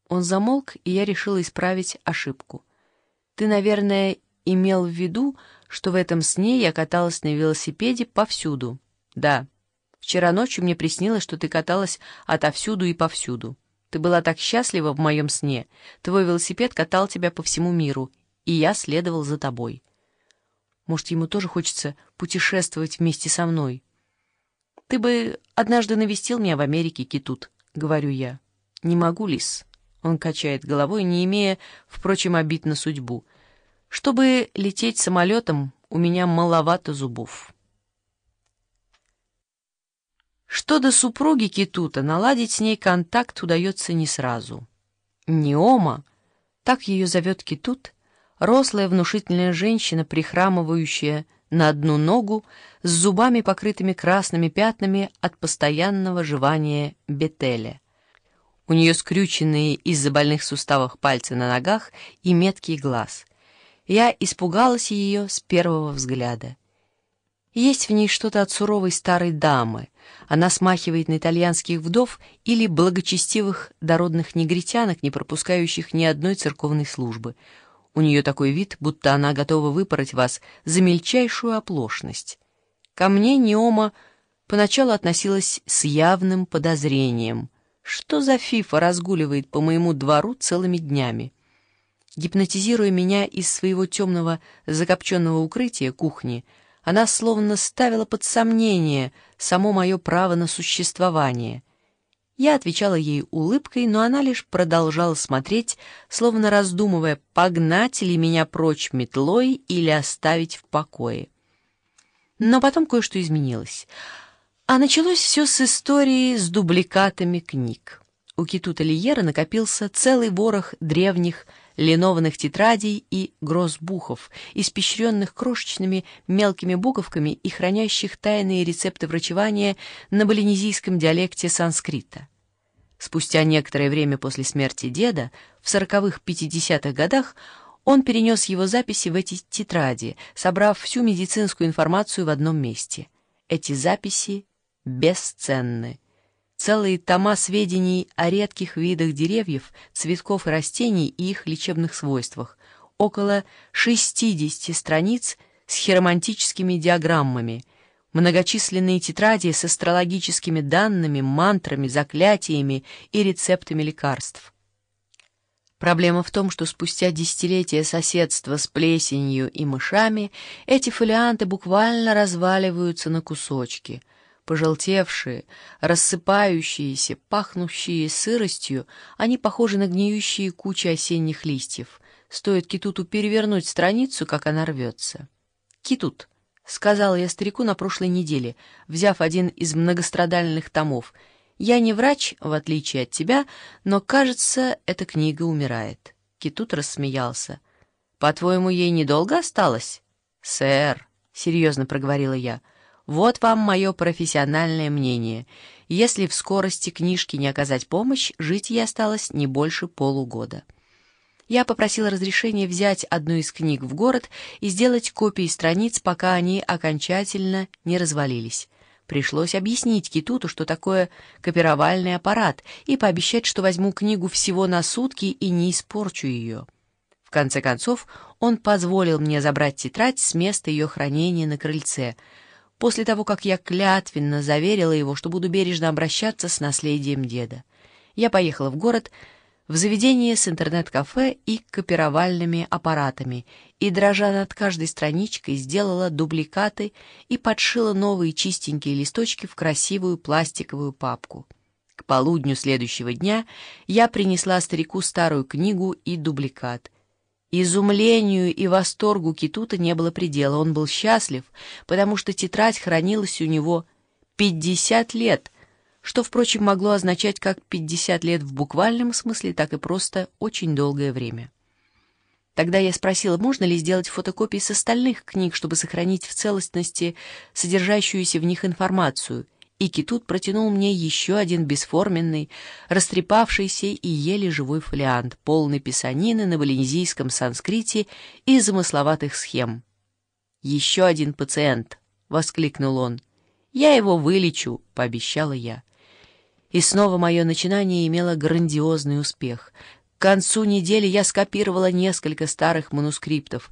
Он замолк, и я решила исправить ошибку. «Ты, наверное, имел в виду, что в этом сне я каталась на велосипеде повсюду?» «Да. Вчера ночью мне приснилось, что ты каталась отовсюду и повсюду. Ты была так счастлива в моем сне. Твой велосипед катал тебя по всему миру, и я следовал за тобой». Может, ему тоже хочется путешествовать вместе со мной? «Ты бы однажды навестил меня в Америке, Китут», — говорю я. «Не могу, Лис». Он качает головой, не имея, впрочем, обид на судьбу. «Чтобы лететь самолетом, у меня маловато зубов». Что до супруги Китута, наладить с ней контакт удается не сразу. Неома, так ее зовет Китут, рослая внушительная женщина, прихрамывающая на одну ногу, с зубами, покрытыми красными пятнами от постоянного жевания бетеля. У нее скрюченные из-за больных суставов пальцы на ногах и меткий глаз. Я испугалась ее с первого взгляда. Есть в ней что-то от суровой старой дамы. Она смахивает на итальянских вдов или благочестивых дородных негритянок, не пропускающих ни одной церковной службы. У нее такой вид, будто она готова выпороть вас за мельчайшую оплошность. Ко мне Неома поначалу относилась с явным подозрением. Что за фифа разгуливает по моему двору целыми днями? Гипнотизируя меня из своего темного закопченного укрытия кухни, она словно ставила под сомнение само мое право на существование. Я отвечала ей улыбкой, но она лишь продолжала смотреть, словно раздумывая, погнать ли меня прочь метлой или оставить в покое. Но потом кое-что изменилось. А началось все с истории с дубликатами книг. У Китута Лиера накопился целый ворох древних линованных тетрадей и гроссбухов, испещренных крошечными мелкими буковками и хранящих тайные рецепты врачевания на полинезийском диалекте санскрита. Спустя некоторое время после смерти деда, в 40-х-50-х годах, он перенес его записи в эти тетради, собрав всю медицинскую информацию в одном месте. Эти записи бесценны. Целые тома сведений о редких видах деревьев, цветков и растений и их лечебных свойствах. Около 60 страниц с хиромантическими диаграммами. Многочисленные тетради с астрологическими данными, мантрами, заклятиями и рецептами лекарств. Проблема в том, что спустя десятилетия соседства с плесенью и мышами эти фолианты буквально разваливаются на кусочки. Пожелтевшие, рассыпающиеся, пахнущие сыростью, они похожи на гниющие кучи осенних листьев. Стоит Китуту перевернуть страницу, как она рвется. «Китут», — сказала я старику на прошлой неделе, взяв один из многострадальных томов, — «я не врач, в отличие от тебя, но, кажется, эта книга умирает». Китут рассмеялся. «По-твоему, ей недолго осталось?» «Сэр», — серьезно проговорила я, — «вот вам мое профессиональное мнение. Если в скорости книжки не оказать помощь, жить ей осталось не больше полугода». Я попросила разрешения взять одну из книг в город и сделать копии страниц, пока они окончательно не развалились. Пришлось объяснить Китуту, что такое копировальный аппарат, и пообещать, что возьму книгу всего на сутки и не испорчу ее. В конце концов, он позволил мне забрать тетрадь с места ее хранения на крыльце, после того, как я клятвенно заверила его, что буду бережно обращаться с наследием деда. Я поехала в город, в заведение с интернет-кафе и копировальными аппаратами, и, дрожа над каждой страничкой, сделала дубликаты и подшила новые чистенькие листочки в красивую пластиковую папку. К полудню следующего дня я принесла старику старую книгу и дубликат. Изумлению и восторгу Китута не было предела. Он был счастлив, потому что тетрадь хранилась у него 50 лет, что, впрочем, могло означать как 50 лет в буквальном смысле, так и просто очень долгое время. Тогда я спросила, можно ли сделать фотокопии с остальных книг, чтобы сохранить в целостности содержащуюся в них информацию, и Китут протянул мне еще один бесформенный, растрепавшийся и еле живой фолиант, полный писанины на полинезийском санскрите и замысловатых схем. «Еще один пациент!» — воскликнул он. «Я его вылечу», — пообещала я. И снова мое начинание имело грандиозный успех. К концу недели я скопировала несколько старых манускриптов,